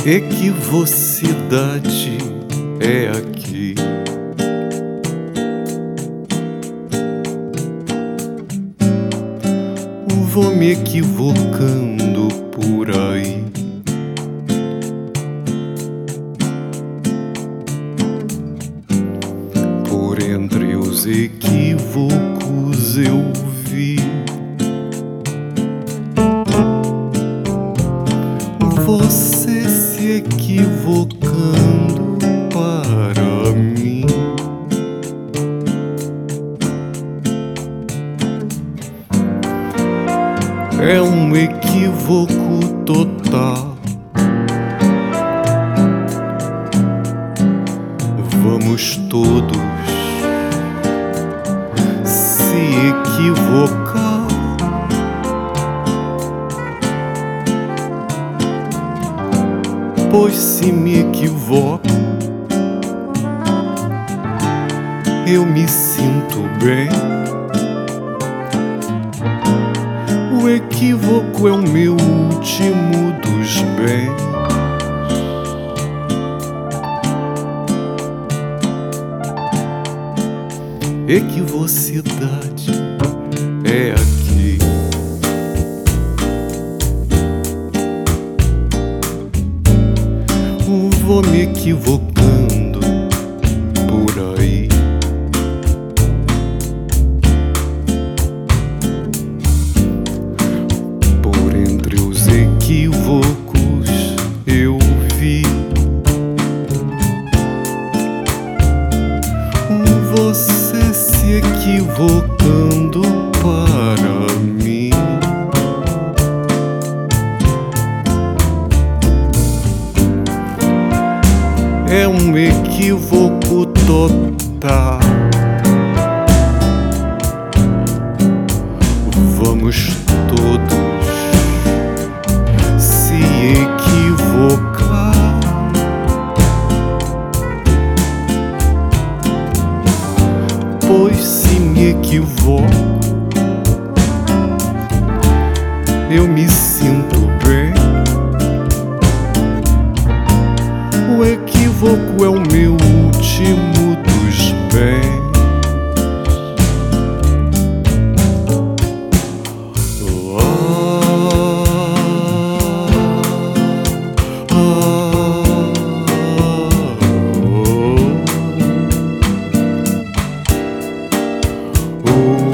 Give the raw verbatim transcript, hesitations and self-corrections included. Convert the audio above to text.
Equivocidade é aqui. Vou me equivocando por aí. Por entre os equívocos eu vi você se equivocando para mim. É um equívoco total. Vamos todos se equivocar. Pois se me equivoco, eu me sinto bem. O equívoco é o meu último dos bens. Equivocidade é aqui. Vou me equivocando por aí. Por entre os equívocos eu vi você se equivocando para mim. É um equívoco total. Vamos todos se equivocar. Pois se me equivoco, eu me sinto bem. O equívoco é o meu último dos bens. Oh,